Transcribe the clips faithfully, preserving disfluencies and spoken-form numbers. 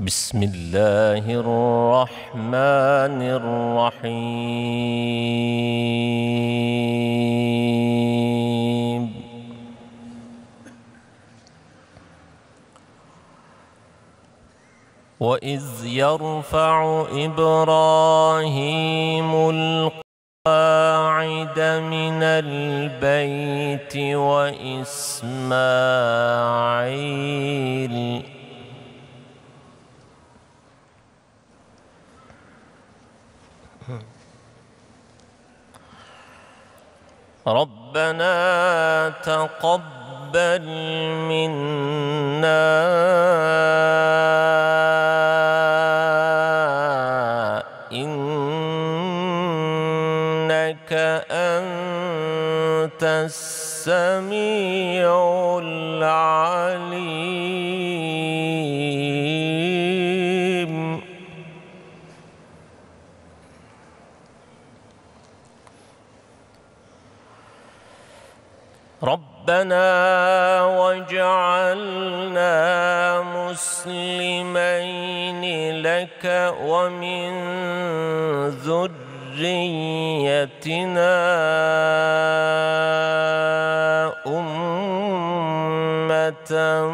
بسم الله الرحمن الرحيم. وإذ يرفع إبراهيم القواعد من البيت وإسماعيل ربنا تقبل منا إنك أنت السميع العليم. ربنا واجعلنا مسلمين لك ومن ذريتنا أمة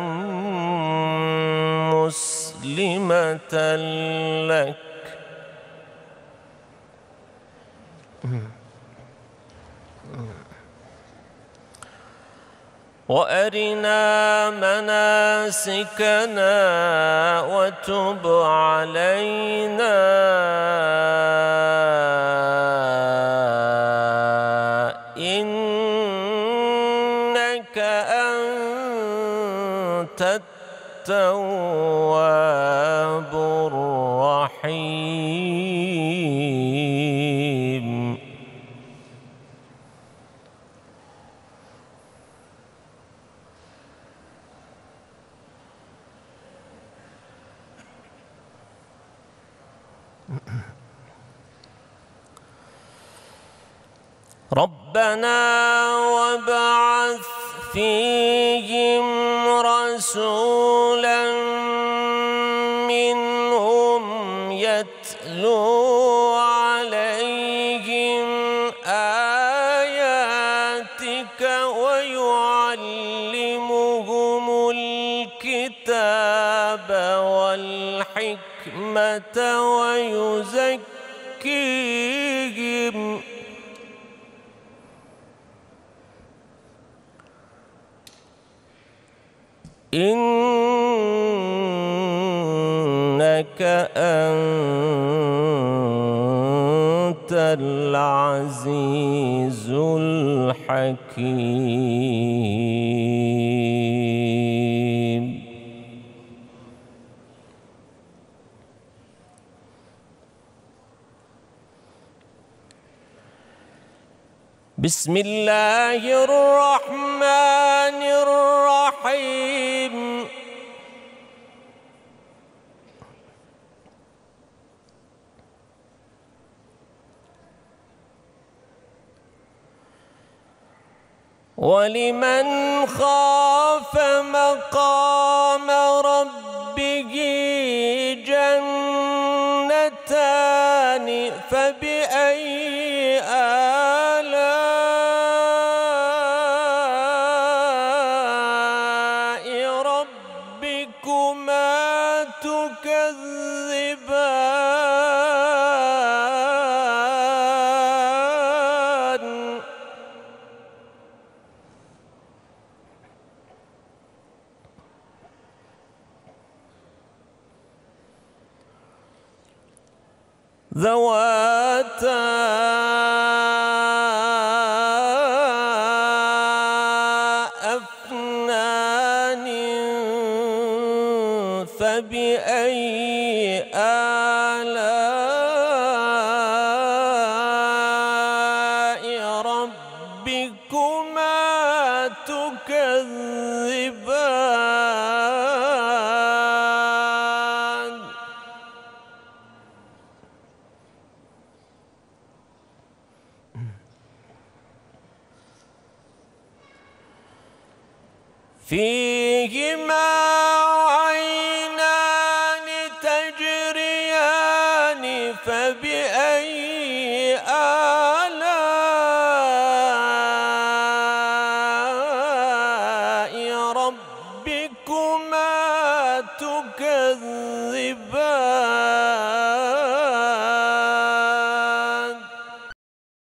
مسلمة لك وأرنا مناسكنا وتب علينا إنك أنت التواب الرحيم. ربنا وابعث فيهم رسولا منهم يتلو عليهم آياتك ويعلمهم الكتاب والحكمة ويزكيهم إنك أنت العزيز الحكيم. بسم الله الرحمن الرحيم. ولمن خاف مقام ربه جنتان فبأي آلاء ربكما تكذبان ذواتا أفنان فبأي آلاء ربكما تكذبان فيهما